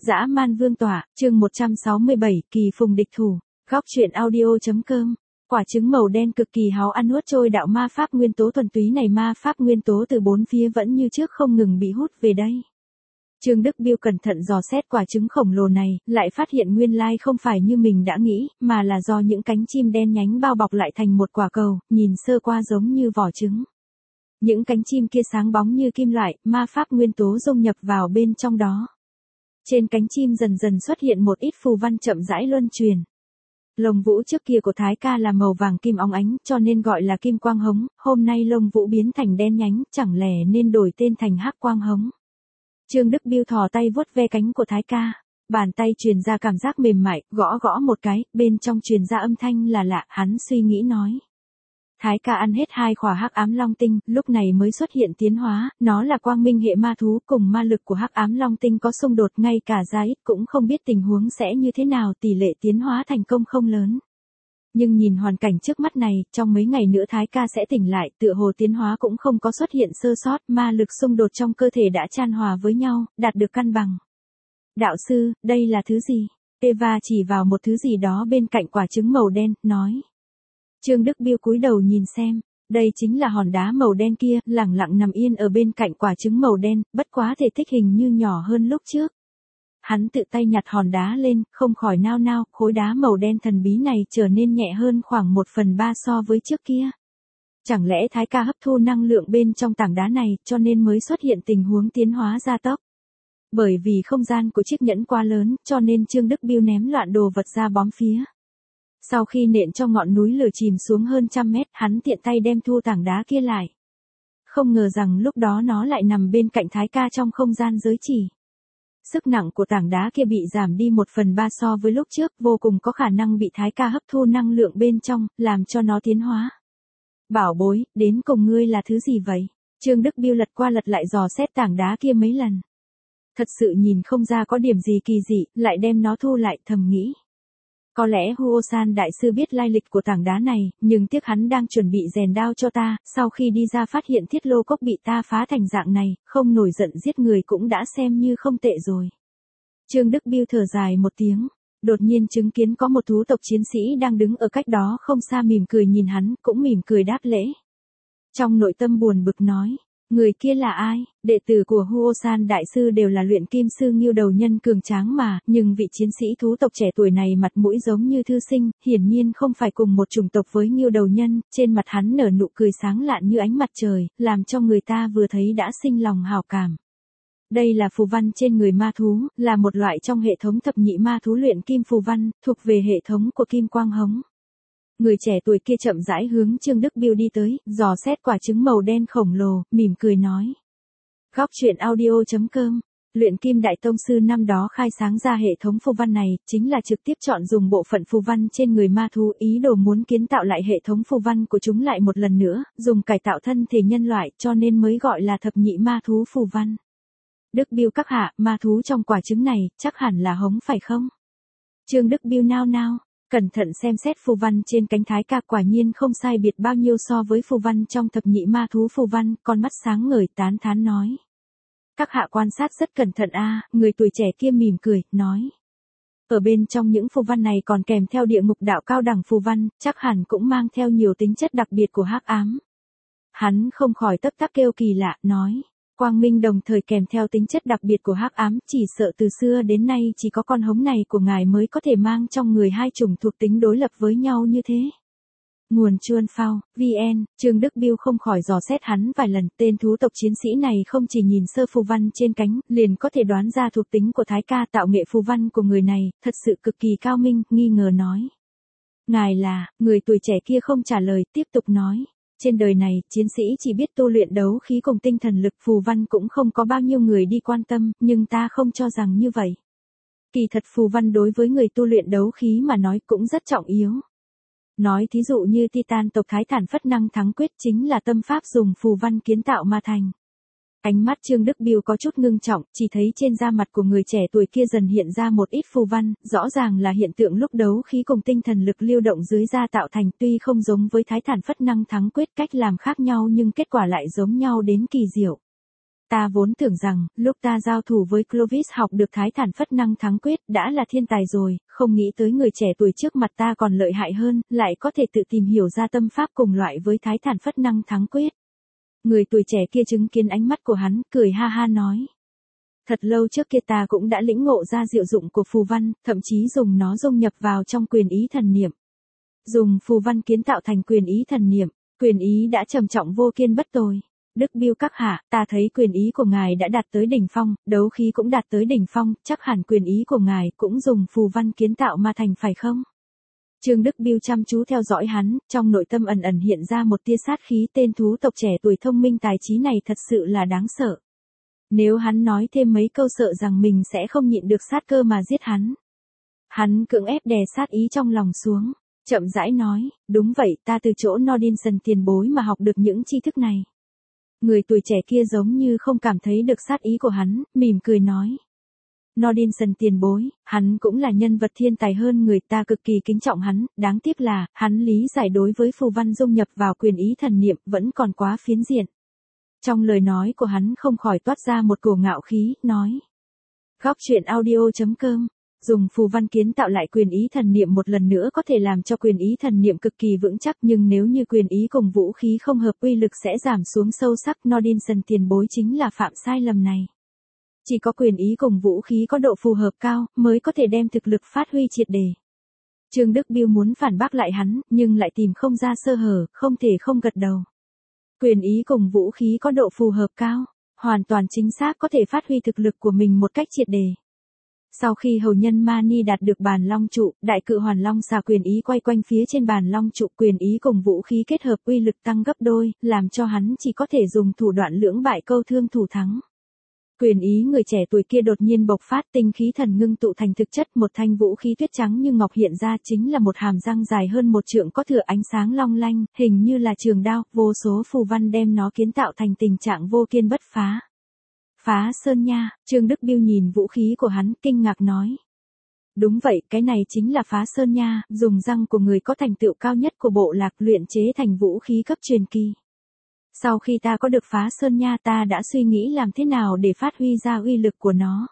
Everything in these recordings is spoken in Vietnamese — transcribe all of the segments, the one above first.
Dã man vương tỏa, chương 167, kỳ phùng địch thủ, góc truyện audio.com. Quả trứng màu đen cực kỳ háo ăn nuốt trôi đạo ma pháp nguyên tố thuần túy này, ma pháp nguyên tố từ bốn phía vẫn như trước không ngừng bị hút về đây. Trương Đức Biêu cẩn thận dò xét quả trứng khổng lồ này, lại phát hiện nguyên lai không phải như mình đã nghĩ, mà là do những cánh chim đen nhánh bao bọc lại thành một quả cầu, nhìn sơ qua giống như vỏ trứng. Những cánh chim kia sáng bóng như kim loại, ma pháp nguyên tố dung nhập vào bên trong đó. Trên cánh chim dần dần xuất hiện một ít phù văn chậm rãi luân truyền. Lông vũ trước kia của Thái ca là màu vàng kim óng ánh, cho nên gọi là kim quang hống, hôm nay lông vũ biến thành đen nhánh, chẳng lẽ nên đổi tên thành hắc quang hống. Trương Đức Biêu thò tay vuốt ve cánh của Thái ca, bàn tay truyền ra cảm giác mềm mại, gõ gõ một cái, bên trong truyền ra âm thanh là lạ, hắn suy nghĩ nói. Thái ca ăn hết 2 khỏa hắc ám long tinh, lúc này mới xuất hiện tiến hóa, nó là quang minh hệ ma thú, cùng ma lực của hắc ám long tinh có xung đột, ngay cả ra ít cũng không biết tình huống sẽ như thế nào, tỷ lệ tiến hóa thành công không lớn. Nhưng nhìn hoàn cảnh trước mắt này, trong mấy ngày nữa Thái ca sẽ tỉnh lại, tựa hồ tiến hóa cũng không có xuất hiện sơ sót, ma lực xung đột trong cơ thể đã chan hòa với nhau, đạt được cân bằng. Đạo sư, đây là thứ gì? Eva chỉ vào một thứ gì đó bên cạnh quả trứng màu đen, nói. Trương Đức Biêu cúi đầu nhìn xem, đây chính là hòn đá màu đen kia, lẳng lặng nằm yên ở bên cạnh quả trứng màu đen, bất quá thể tích hình như nhỏ hơn lúc trước. Hắn tự tay nhặt hòn đá lên, không khỏi nao nao, khối đá màu đen thần bí này trở nên nhẹ hơn khoảng 1/3 so với trước kia. Chẳng lẽ Thái ca hấp thu năng lượng bên trong tảng đá này, cho nên mới xuất hiện tình huống tiến hóa gia tốc. Bởi vì không gian của chiếc nhẫn quá lớn, cho nên Trương Đức Biêu ném loạn đồ vật ra bóm phía. Sau khi nện cho ngọn núi lửa chìm xuống hơn 100 mét, hắn tiện tay đem thu tảng đá kia lại. Không ngờ rằng lúc đó nó lại nằm bên cạnh Thái ca trong không gian giới chỉ. Sức nặng của tảng đá kia bị giảm đi 1/3 so với lúc trước, vô cùng có khả năng bị Thái ca hấp thu năng lượng bên trong, làm cho nó tiến hóa. Bảo bối, đến cùng ngươi là thứ gì vậy? Trương Đức Biêu lật qua lật lại dò xét tảng đá kia mấy lần. Thật sự nhìn không ra có điểm gì kỳ dị, lại đem nó thu lại, thầm nghĩ. Có lẽ Huo-san đại sư biết lai lịch của tảng đá này, nhưng tiếc hắn đang chuẩn bị rèn đao cho ta, sau khi đi ra phát hiện thiết lô cốc bị ta phá thành dạng này, không nổi giận giết người cũng đã xem như không tệ rồi. Trương Đức Biêu thở dài một tiếng, đột nhiên chứng kiến có một thú tộc chiến sĩ đang đứng ở cách đó không xa mỉm cười nhìn hắn, cũng mỉm cười đáp lễ. Trong nội tâm buồn bực nói. Người kia là ai? Đệ tử của Huo-san đại sư đều là luyện kim sư Ngưu đầu nhân cường tráng mà, nhưng vị chiến sĩ thú tộc trẻ tuổi này mặt mũi giống như thư sinh, hiển nhiên không phải cùng một chủng tộc với Ngưu đầu nhân, trên mặt hắn nở nụ cười sáng lạn như ánh mặt trời, làm cho người ta vừa thấy đã sinh lòng hảo cảm. Đây là phù văn trên người ma thú, là một loại trong hệ thống thập nhị ma thú luyện kim phù văn, thuộc về hệ thống của kim quang hống. Người trẻ tuổi kia chậm rãi hướng Trương Đức Biêu đi tới, dò xét quả trứng màu đen khổng lồ, mỉm cười nói. Góc truyện audio.com. Luyện kim đại tông sư năm đó khai sáng ra hệ thống phù văn này, chính là trực tiếp chọn dùng bộ phận phù văn trên người ma thú, ý đồ muốn kiến tạo lại hệ thống phù văn của chúng lại một lần nữa, dùng cải tạo thân thể nhân loại, cho nên mới gọi là thập nhị ma thú phù văn. Đức Biêu các hạ, ma thú trong quả trứng này, chắc hẳn là hống phải không? Trương Đức Biêu nao nao. Cẩn thận xem xét phù văn trên cánh Thái ca, quả nhiên không sai biệt bao nhiêu so với phù văn trong thập nhị ma thú phù văn, con mắt sáng ngời tán thán nói. Các hạ quan sát rất cẩn thận người tuổi trẻ kia mỉm cười, nói. Ở bên trong những phù văn này còn kèm theo địa ngục đạo cao đẳng phù văn, chắc hẳn cũng mang theo nhiều tính chất đặc biệt của hắc ám. Hắn không khỏi tấp tắc kêu kỳ lạ, nói. Quang minh đồng thời kèm theo tính chất đặc biệt của hắc ám, chỉ sợ từ xưa đến nay chỉ có con hống này của ngài mới có thể mang trong người hai chủng thuộc tính đối lập với nhau như thế. Nguồn Chuan Phao, VN, Trương Đức Biêu không khỏi dò xét hắn vài lần, tên thú tộc chiến sĩ này không chỉ nhìn sơ phù văn trên cánh, liền có thể đoán ra thuộc tính của Thái ca, tạo nghệ phù văn của người này, thật sự cực kỳ cao minh, nghi ngờ nói. Ngài là, người tuổi trẻ kia không trả lời, tiếp tục nói. Trên đời này, chiến sĩ chỉ biết tu luyện đấu khí cùng tinh thần lực, phù văn cũng không có bao nhiêu người đi quan tâm, nhưng ta không cho rằng như vậy. Kỳ thật phù văn đối với người tu luyện đấu khí mà nói cũng rất trọng yếu. Nói thí dụ như Titan tộc Thái Thản Phất Năng Thắng Quyết chính là tâm pháp dùng phù văn kiến tạo mà thành. Ánh mắt Trương Đức Biêu có chút ngưng trọng, chỉ thấy trên da mặt của người trẻ tuổi kia dần hiện ra một ít phù văn, rõ ràng là hiện tượng lúc đấu khí cùng tinh thần lực lưu động dưới da tạo thành, tuy không giống với Thái Thản Phất Năng Thắng Quyết, cách làm khác nhau nhưng kết quả lại giống nhau đến kỳ diệu. ta vốn tưởng rằng, lúc ta giao thủ với Clovis học được Thái Thản Phất Năng Thắng Quyết đã là thiên tài rồi, không nghĩ tới người trẻ tuổi trước mặt ta còn lợi hại hơn, lại có thể tự tìm hiểu ra tâm pháp cùng loại với Thái Thản Phất Năng Thắng Quyết. Người tuổi trẻ kia chứng kiến ánh mắt của hắn, cười ha ha nói. Thật lâu trước kia ta cũng đã lĩnh ngộ ra diệu dụng của phù văn, thậm chí dùng nó dung nhập vào trong quyền ý thần niệm. Dùng phù văn kiến tạo thành quyền ý thần niệm, quyền ý đã trầm trọng vô kiên bất tồi. Đức Biêu các hạ, ta thấy quyền ý của ngài đã đạt tới đỉnh phong, đấu khí cũng đạt tới đỉnh phong, chắc hẳn quyền ý của ngài cũng dùng phù văn kiến tạo mà thành phải không? Trương Đức Biêu chăm chú theo dõi hắn, trong nội tâm ẩn ẩn hiện ra một tia sát khí, tên thú tộc trẻ tuổi thông minh tài trí này thật sự là đáng sợ. Nếu hắn nói thêm mấy câu sợ rằng mình sẽ không nhịn được sát cơ mà giết hắn. Hắn cưỡng ép đè sát ý trong lòng xuống, chậm rãi nói, đúng vậy, ta từ chỗ Nordinson tiền bối mà học được những tri thức này. Người tuổi trẻ kia giống như không cảm thấy được sát ý của hắn, mỉm cười nói. Nordinson tiền bối, hắn cũng là nhân vật thiên tài hơn người, ta cực kỳ kính trọng hắn, đáng tiếc là, hắn lý giải đối với phù văn dung nhập vào quyền ý thần niệm vẫn còn quá phiến diện. Trong lời nói của hắn không khỏi toát ra một cổ ngạo khí, nói. Góc truyện audio.com, dùng phù văn kiến tạo lại quyền ý thần niệm một lần nữa có thể làm cho quyền ý thần niệm cực kỳ vững chắc, nhưng nếu như quyền ý cùng vũ khí không hợp uy lực sẽ giảm xuống sâu sắc. Nordinson tiền bối chính là phạm sai lầm này. Chỉ có quyền ý cùng vũ khí có độ phù hợp cao mới có thể đem thực lực phát huy triệt để. Trương Đức Biêu muốn phản bác lại hắn, nhưng lại tìm không ra sơ hở, không thể không gật đầu. Quyền ý cùng vũ khí có độ phù hợp cao, hoàn toàn chính xác có thể phát huy thực lực của mình một cách triệt để. Sau khi hầu nhân Mani đạt được bàn long trụ, đại cự hoàn long xà quyền ý quay quanh phía trên bàn long trụ, quyền ý cùng vũ khí kết hợp uy lực tăng gấp đôi, làm cho hắn chỉ có thể dùng thủ đoạn lưỡng bại câu thương thủ thắng. Quyền ý người trẻ tuổi kia đột nhiên bộc phát, tinh khí thần ngưng tụ thành thực chất, một thanh vũ khí tuyết trắng như ngọc hiện ra, chính là một hàm răng dài hơn một trượng có thừa ánh sáng long lanh, hình như là trường đao, vô số phù văn đem nó kiến tạo thành tình trạng vô kiên bất phá. Phá sơn nha, Trương Đức Biêu nhìn vũ khí của hắn, kinh ngạc nói. Đúng vậy, cái này chính là phá sơn nha, dùng răng của người có thành tựu cao nhất của bộ lạc luyện chế thành vũ khí cấp truyền kỳ. Sau khi ta có được phá sơn nha, ta đã suy nghĩ làm thế nào để phát huy ra uy lực của nó.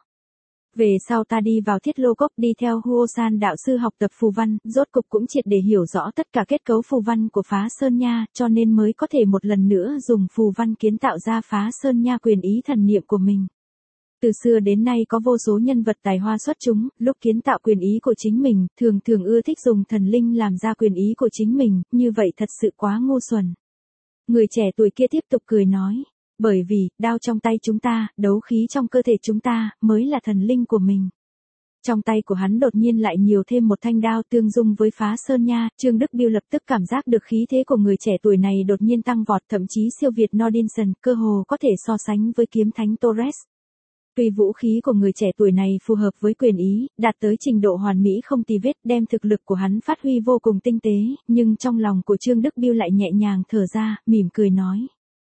Về sau ta đi vào Thiết Lô Cốc, đi theo Huosan đạo sư học tập phù văn, rốt cục cũng triệt để hiểu rõ tất cả kết cấu phù văn của phá sơn nha, cho nên mới có thể một lần nữa dùng phù văn kiến tạo ra phá sơn nha quyền ý thần niệm của mình. Từ xưa đến nay có vô số nhân vật tài hoa xuất chúng, lúc kiến tạo quyền ý của chính mình, thường ưa thích dùng thần linh làm ra quyền ý của chính mình, như vậy thật sự quá ngu xuẩn. Người trẻ tuổi kia tiếp tục cười nói, bởi vì, đao trong tay chúng ta, đấu khí trong cơ thể chúng ta, mới là thần linh của mình. Trong tay của hắn đột nhiên lại nhiều thêm một thanh đao tương dung với phá sơn nha, Trương Đức Biêu lập tức cảm giác được khí thế của người trẻ tuổi này đột nhiên tăng vọt, thậm chí siêu việt Nordinson, cơ hồ có thể so sánh với kiếm thánh Torres. Tuy vũ khí của người trẻ tuổi này phù hợp với quyền ý, đạt tới trình độ hoàn mỹ không tì vết, đem thực lực của hắn phát huy vô cùng tinh tế, nhưng trong lòng của Trương Đức Biêu lại nhẹ nhàng thở ra, mỉm cười nói.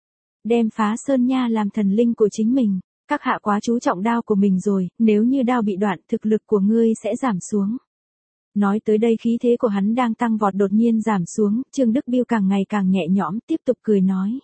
Đem phá sơn nha làm thần linh của chính mình, các hạ quá chú trọng đao của mình rồi, nếu như đao bị đoạn, thực lực của ngươi sẽ giảm xuống. Nói tới đây khí thế của hắn đang tăng vọt đột nhiên giảm xuống, Trương Đức Biêu càng ngày càng nhẹ nhõm, tiếp tục cười nói.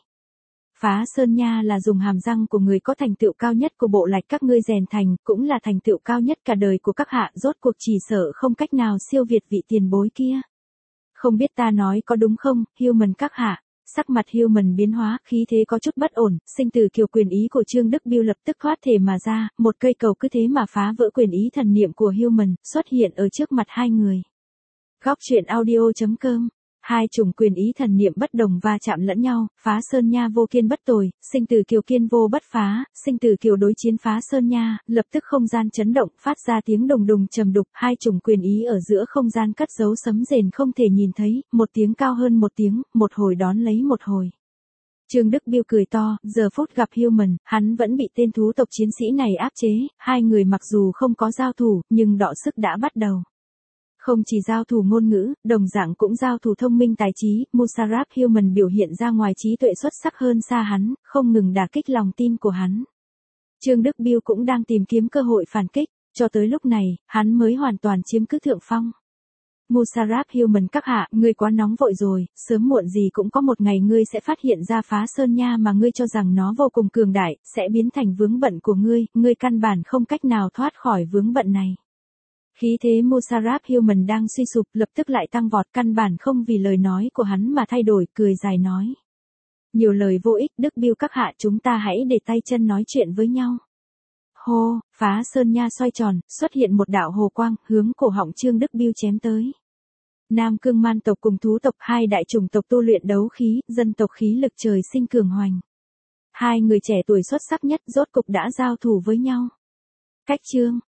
Phá sơn nha là dùng hàm răng của người có thành tựu cao nhất của bộ lạc các ngươi rèn thành, cũng là thành tựu cao nhất cả đời của các hạ, rốt cuộc chỉ sợ không cách nào siêu việt vị tiền bối kia. Không biết ta nói có đúng không, Human các hạ. Sắc mặt Human biến hóa, khí thế có chút bất ổn, sinh tử kiều quyền ý của Trương Đức Biêu lập tức thoát thể mà ra, một cây cầu cứ thế mà phá vỡ quyền ý thần niệm của Human, xuất hiện ở trước mặt hai người. Góc truyện audio.com, hai chủng quyền ý thần niệm bất đồng va chạm lẫn nhau, phá sơn nha vô kiên bất tồi, sinh tử kiều kiên vô bất phá, sinh tử kiều đối chiến phá sơn nha, lập tức không gian chấn động, phát ra tiếng đùng đùng trầm đục, hai chủng quyền ý ở giữa không gian cất giấu sấm rền không thể nhìn thấy, một tiếng cao hơn một tiếng, một hồi đón lấy một hồi. Trương Đức Biêu cười to, giờ phút gặp Human, hắn vẫn bị tên thú tộc chiến sĩ này áp chế, hai người mặc dù không có giao thủ, nhưng đọ sức đã bắt đầu. Không chỉ giao thủ ngôn ngữ, đồng dạng cũng giao thủ thông minh tài trí, Musarraf Human biểu hiện ra ngoài trí tuệ xuất sắc hơn xa hắn, không ngừng đả kích lòng tin của hắn. Trương Đức Biêu cũng đang tìm kiếm cơ hội phản kích, cho tới lúc này, hắn mới hoàn toàn chiếm cứ thượng phong. Musarraf Human các hạ, ngươi quá nóng vội rồi, sớm muộn gì cũng có một ngày ngươi sẽ phát hiện ra Phá Sơn Nha mà ngươi cho rằng nó vô cùng cường đại, sẽ biến thành vướng bận của ngươi căn bản không cách nào thoát khỏi vướng bận này. Khí thế Musarraf Human đang suy sụp lập tức lại tăng vọt, căn bản không vì lời nói của hắn mà thay đổi, cười dài nói. Nhiều lời vô ích, Đức Biêu các hạ, chúng ta hãy để tay chân nói chuyện với nhau. Hô, Phá Sơn Nha xoay tròn, xuất hiện một đạo hồ quang, hướng cổ họng Trương Đức Biêu chém tới. Nam Cương Man tộc cùng thú tộc, hai đại chủng tộc tu luyện đấu khí, dân tộc khí lực trời sinh cường hoành. Hai người trẻ tuổi xuất sắc nhất rốt cục đã giao thủ với nhau. Cách chương